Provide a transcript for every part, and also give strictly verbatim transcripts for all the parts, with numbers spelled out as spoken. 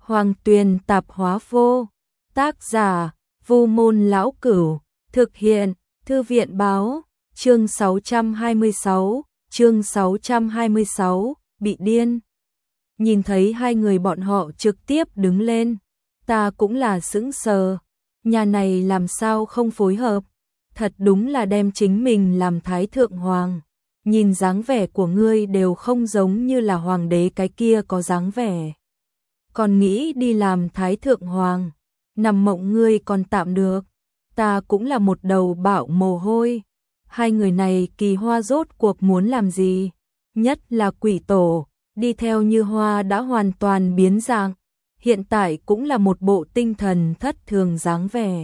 Hoàng Tuyền Tạp Hóa Vô. Tác giả: Vu Môn Lão Cửu. Thực hiện: Thư viện Báo. Chương sáu trăm hai mươi sáu, chương sáu trăm hai mươi sáu, bị điên. Nhìn thấy hai người bọn họ trực tiếp đứng lên, ta cũng là sững sờ. Nhà này làm sao không phối hợp? Thật đúng là đem chính mình làm Thái Thượng Hoàng. Nhìn dáng vẻ của ngươi đều không giống như là hoàng đế cái kia có dáng vẻ. Còn nghĩ đi làm Thái Thượng Hoàng, nằm mộng ngươi còn tạm được. Ta cũng là một đầu bạo mồ hôi. Hai người này Kỳ Hoa rốt cuộc muốn làm gì? Nhất là Quỷ Tổ, đi theo Như Hoa đã hoàn toàn biến dạng, hiện tại cũng là một bộ tinh thần thất thường dáng vẻ.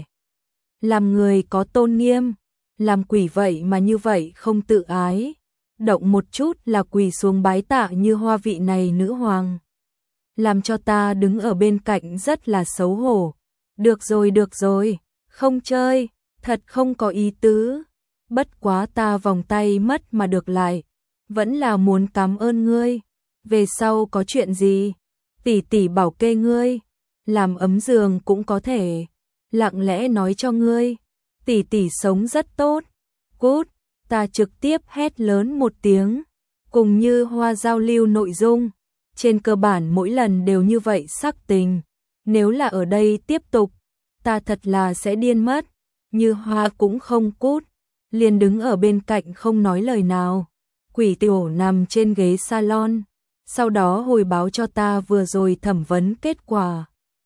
Làm người có tôn nghiêm, làm quỷ vậy mà như vậy không tự ái, động một chút là quỳ xuống bái tạ Như Hoa vị này nữ hoàng. Làm cho ta đứng ở bên cạnh rất là xấu hổ. Được rồi được rồi, không chơi, thật không có ý tứ. Bất quá ta vòng tay mất mà được lại, vẫn là muốn cảm ơn ngươi. Về sau có chuyện gì, tỷ tỷ bảo kê ngươi, làm ấm giường cũng có thể, lặng lẽ nói cho ngươi. Tỷ tỷ sống rất tốt. Cút, ta trực tiếp hét lớn một tiếng, cùng Như Hoa giao lưu nội dung. Trên cơ bản mỗi lần đều như vậy sắc tình, nếu là ở đây tiếp tục, ta thật là sẽ điên mất. Như Hoa cũng không cút, liền đứng ở bên cạnh không nói lời nào. Quỷ Tiểu nằm trên ghế salon, sau đó hồi báo cho ta vừa rồi thẩm vấn kết quả.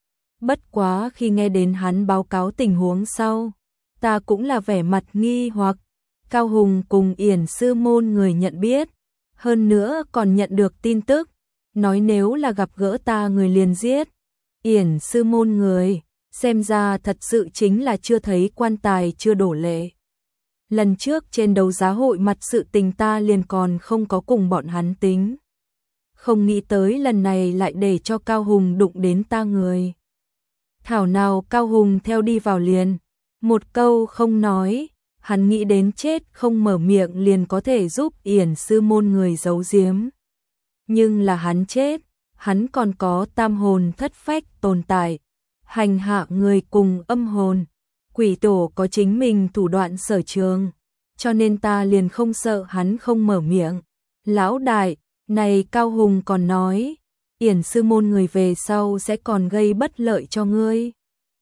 Bất quá khi nghe đến hắn báo cáo tình huống sau, ta cũng là vẻ mặt nghi hoặc. Cao Hùng cùng Yển Sư Môn người nhận biết, hơn nữa còn nhận được tin tức, nói nếu là gặp gỡ ta người liền giết. Yển Sư Môn người, xem ra thật sự chính là chưa thấy quan tài chưa đổ lệ. Lần trước trên đấu giá hội mặt sự tình ta liền còn không có cùng bọn hắn tính. Không nghĩ tới lần này lại để cho Cao Hùng đụng đến ta người. Thảo nào Cao Hùng theo đi vào liền, một câu không nói, hắn nghĩ đến chết không mở miệng liền có thể giúp Yển Sư Môn người giấu giếm. Nhưng là hắn chết, hắn còn có tam hồn thất phách tồn tại, hành hạ người cùng âm hồn. Quỷ Tổ có chính mình thủ đoạn sở trường, cho nên ta liền không sợ hắn không mở miệng. Lão đại, này Cao Hùng còn nói, Yển Sư Môn người về sau sẽ còn gây bất lợi cho ngươi.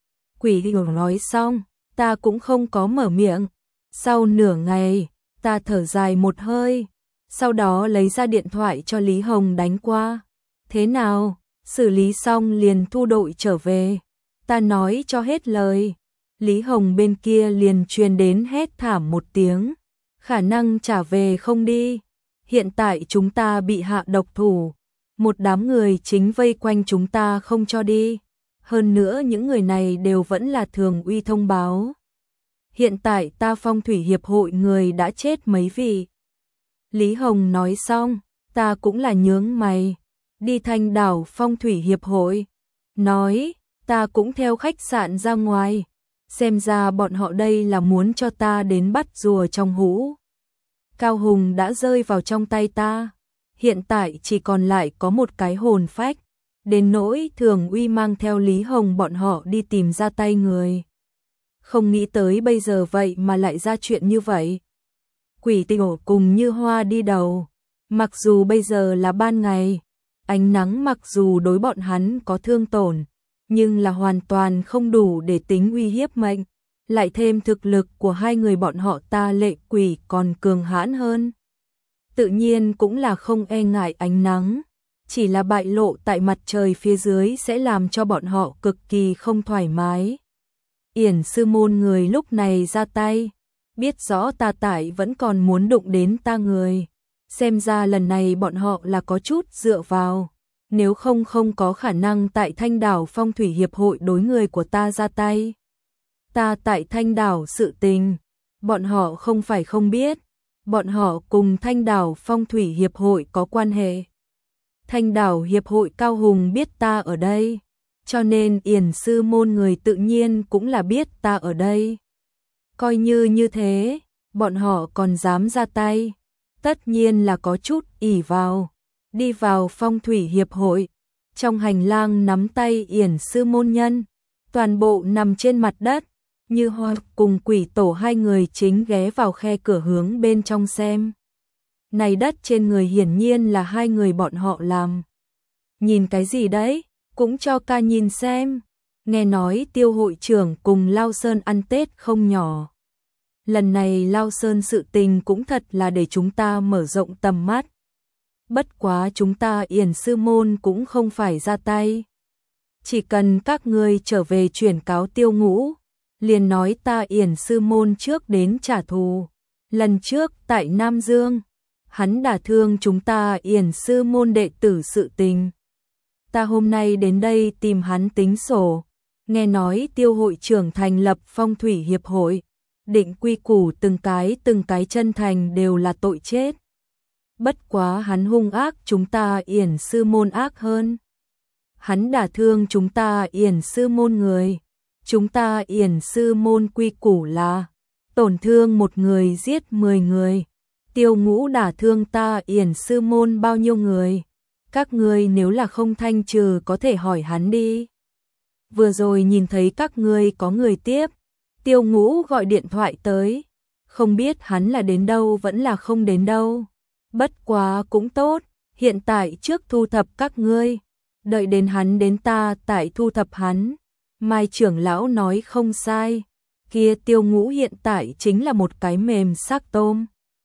Quỷ Tổ nói xong, ta cũng không có mở miệng. Sau nửa ngày, ta thở dài một hơi, sau đó lấy ra điện thoại cho Lý Hồng đánh qua. Thế nào, xử lý xong liền thu đội trở về. Ta nói cho hết lời. Lý Hồng bên kia liền truyền đến hét thảm một tiếng. Khả năng trả về không đi. Hiện tại chúng ta bị hạ độc thủ. Một đám người chính vây quanh chúng ta không cho đi. Hơn nữa những người này đều vẫn là thường uy thông báo. Hiện tại ta Phong Thủy Hiệp hội người đã chết mấy vị. Lý Hồng nói xong, ta cũng là nhướng mày. Đi Thanh Đảo Phong Thủy Hiệp hội. Nói, ta cũng theo khách sạn ra ngoài. Xem ra bọn họ đây là muốn cho ta đến bắt rùa trong hũ. Cao Hùng đã rơi vào trong tay ta. Hiện tại chỉ còn lại có một cái hồn phách. Đến nỗi Thường Uy mang theo Lý Hồng bọn họ đi tìm ra tay người. Không nghĩ tới bây giờ vậy mà lại ra chuyện như vậy. Quỷ Tiểu cùng Như Hoa đi đầu. Mặc dù bây giờ là ban ngày, ánh nắng mặc dù đối bọn hắn có thương tổn, nhưng là hoàn toàn không đủ để tính uy hiếp mệnh. Lại thêm thực lực của hai người bọn họ ta Lệ Quỷ còn cường hãn hơn. Tự nhiên cũng là không e ngại ánh nắng. Chỉ là bại lộ tại mặt trời phía dưới sẽ làm cho bọn họ cực kỳ không thoải mái. Yển Sư Môn người lúc này ra tay, biết rõ ta tại vẫn còn muốn đụng đến ta người. Xem ra lần này bọn họ là có chút dựa vào, nếu không không có khả năng tại Thanh Đảo Phong Thủy Hiệp hội đối người của ta ra tay. Ta tại Thanh Đảo sự tình, bọn họ không phải không biết, bọn họ cùng Thanh Đảo Phong Thủy Hiệp hội có quan hệ. Thanh Đảo Hiệp hội Cao Hùng biết ta ở đây, cho nên Yển Sư Môn người tự nhiên cũng là biết ta ở đây. Coi như như thế, bọn họ còn dám ra tay, tất nhiên là có chút ỷ vào. Đi vào Phong Thủy Hiệp hội, Trong hành lang nắm tay yển sư môn nhân, toàn bộ nằm trên mặt đất, Như Hoa cùng Quỷ Tổ hai người chính ghé vào khe cửa hướng bên trong xem. Này đất trên người hiển nhiên là hai người bọn họ làm. Nhìn cái gì đấy, cũng cho ca nhìn xem. Nghe nói Tiêu hội trưởng cùng Lao Sơn ăn Tết không nhỏ. Lần này Lao Sơn sự tình cũng thật là để chúng ta mở rộng tầm mắt. Bất quá chúng ta yển sư môn cũng không phải ra tay. Chỉ cần các ngươi trở về chuyển cáo Tiêu Ngũ, liền nói ta yển sư môn trước đến trả thù. Lần trước tại Nam Dương, hắn đả thương chúng ta yển sư môn đệ tử sự tình. Ta hôm nay đến đây tìm hắn tính sổ. Nghe nói Tiêu hội trưởng thành lập phong thủy hiệp hội, định quy củ từng cái từng cái chân thành đều là tội chết. Bất quá hắn hung ác chúng ta yển sư môn ác hơn. Hắn đả thương chúng ta yển sư môn người. Chúng ta yển sư môn quy củ là tổn thương một người giết mười người. Tiêu Ngũ đả thương ta yển sư môn bao nhiêu người? Các ngươi nếu là không thanh trừ có thể hỏi hắn đi. Vừa rồi nhìn thấy các ngươi có người tiếp, Tiêu Ngũ gọi điện thoại tới, không biết hắn là đến đâu vẫn là không đến đâu. Bất quá cũng tốt, hiện tại trước thu thập các ngươi, đợi đến hắn đến ta tại thu thập hắn. Mai trưởng lão nói không sai, kia Tiêu Ngũ hiện tại chính là một cái mềm xác tôm.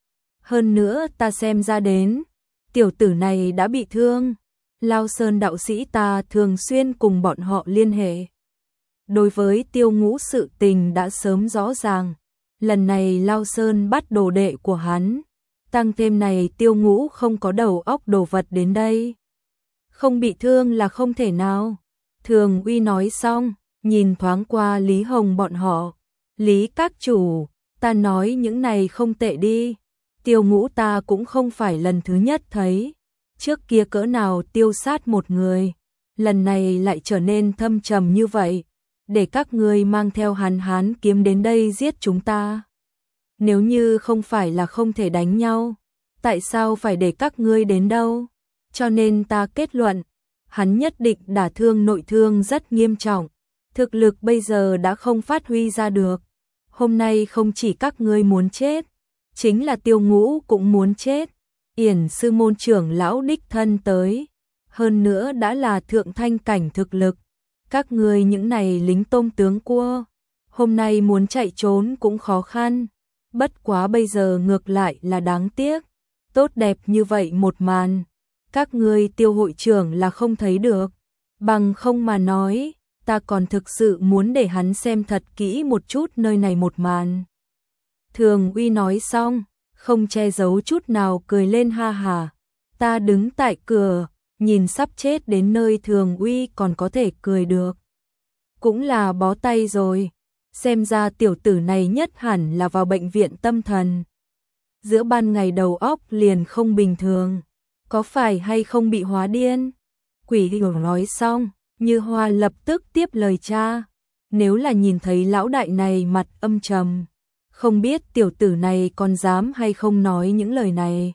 Hơn nữa ta xem ra đến, tiểu tử này đã bị thương. Lao Sơn đạo sĩ ta thường xuyên cùng bọn họ liên hệ. Đối với Tiêu Ngũ sự tình đã sớm rõ ràng. Lần này Lao Sơn bắt đồ đệ của hắn. Tăng thêm này Tiêu Ngũ không có đầu óc đồ vật đến đây. Không bị thương là không thể nào. Thường Uy nói xong, nhìn thoáng qua Lý Hồng bọn họ. Lý các chủ, ta nói những này không tệ đi. Tiêu Ngũ ta cũng không phải lần thứ nhất thấy. Trước kia cỡ nào tiêu sát một người, lần này lại trở nên thâm trầm như vậy, để các ngươi mang theo Hàn Hán kiếm đến đây giết chúng ta. Nếu như không phải là không thể đánh nhau, tại sao phải để các ngươi đến đâu? Cho nên ta kết luận, hắn nhất định đả thương nội thương rất nghiêm trọng, thực lực bây giờ đã không phát huy ra được. Hôm nay không chỉ các ngươi muốn chết, chính là Tiêu Ngũ cũng muốn chết. Yển sư môn trưởng lão đích thân tới, hơn nữa đã là thượng thanh cảnh thực lực. Các ngươi những này lính tôm tướng cua, hôm nay muốn chạy trốn cũng khó khăn. Bất quá bây giờ ngược lại là đáng tiếc. Tốt đẹp như vậy một màn, các ngươi Tiêu hội trưởng là không thấy được. Bằng không mà nói, ta còn thực sự muốn để hắn xem thật kỹ một chút nơi này một màn. Thường Uy nói xong, không che giấu chút nào cười lên ha hà. Ta đứng tại cửa, nhìn sắp chết đến nơi Thường Uy còn có thể cười được. Cũng là bó tay rồi, xem ra tiểu tử này nhất hẳn là vào bệnh viện tâm thần. Giữa ban ngày đầu óc liền không bình thường, có phải hay không bị hóa điên? Quỷ Hiểu nói xong, Như Hoa lập tức tiếp lời cha. Nếu là nhìn thấy lão đại này mặt âm trầm, không biết tiểu tử này còn dám hay không nói những lời này.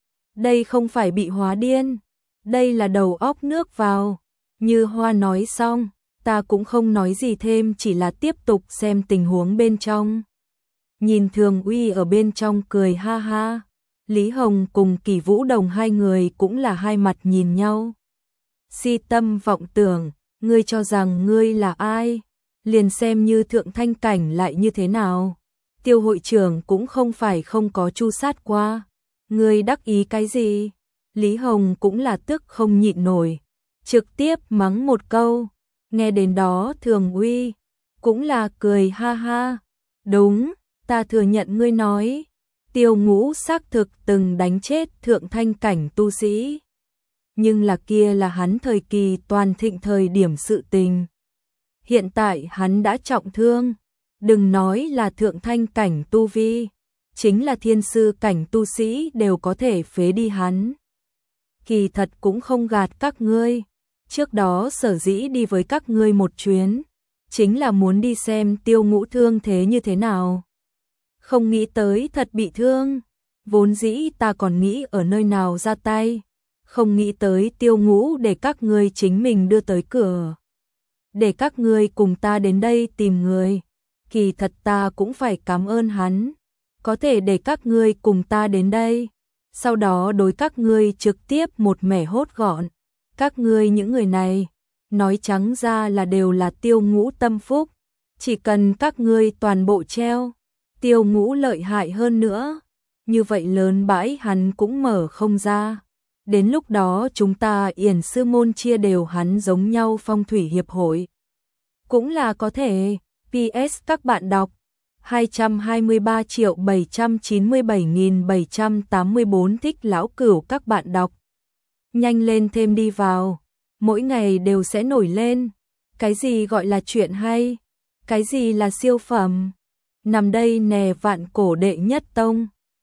Đây không phải bị hóa điên, đây là đầu óc nước vào. Như Hoa nói xong, ta cũng không nói gì thêm, chỉ là tiếp tục xem tình huống bên trong. Nhìn Thường Uy ở bên trong cười ha ha, Lý Hồng cùng Kỳ Vũ Đồng hai người cũng là hai mặt nhìn nhau. Si tâm vọng tưởng, ngươi cho rằng ngươi là ai? Liền xem như thượng thanh cảnh lại như thế nào? Tiêu hội trưởng cũng không phải không có chu sát qua. Ngươi đắc ý cái gì? Lý Hồng cũng là tức không nhịn nổi, trực tiếp mắng một câu. Nghe đến đó Thường Uy cũng là cười ha ha. Đúng, ta thừa nhận ngươi nói. Tiêu Ngũ xác thực từng đánh chết thượng thanh cảnh tu sĩ. Nhưng là kia là hắn thời kỳ toàn thịnh thời điểm sự tình. Hiện tại hắn đã trọng thương. Đừng nói là thượng thanh cảnh tu vi, chính là thiên sư cảnh tu sĩ đều có thể phế đi hắn. Kỳ thật cũng không gạt các ngươi, trước đó sở dĩ đi với các ngươi một chuyến, chính là muốn đi xem Tiêu Ngũ thương thế như thế nào. Không nghĩ tới thật bị thương, vốn dĩ ta còn nghĩ ở nơi nào ra tay, không nghĩ tới Tiêu Ngũ để các ngươi chính mình đưa tới cửa. Để các ngươi cùng ta đến đây tìm người. Kỳ thật ta cũng phải cảm ơn hắn. Có thể để các ngươi cùng ta đến đây. Sau đó đối các ngươi trực tiếp một mẻ hốt gọn. Các ngươi những người này, nói trắng ra là đều là Tiêu Ngũ tâm phúc. Chỉ cần các ngươi toàn bộ treo, Tiêu Ngũ lợi hại hơn nữa. Như vậy lớn bãi hắn cũng mở không ra. Đến lúc đó chúng ta Yển sư môn chia đều hắn giống nhau phong thủy hiệp hội. Cũng là có thể. pê ét các bạn đọc hai trăm hai mươi ba triệu bảy trăm chín mươi bảy nghìn bảy trăm tám mươi bốn thích lão cửu các bạn đọc. Nhanh lên thêm đi vào. Mỗi ngày đều sẽ nổi lên. Cái gì gọi là chuyện hay? Cái gì là siêu phẩm? Nằm đây nè vạn cổ đệ nhất tông.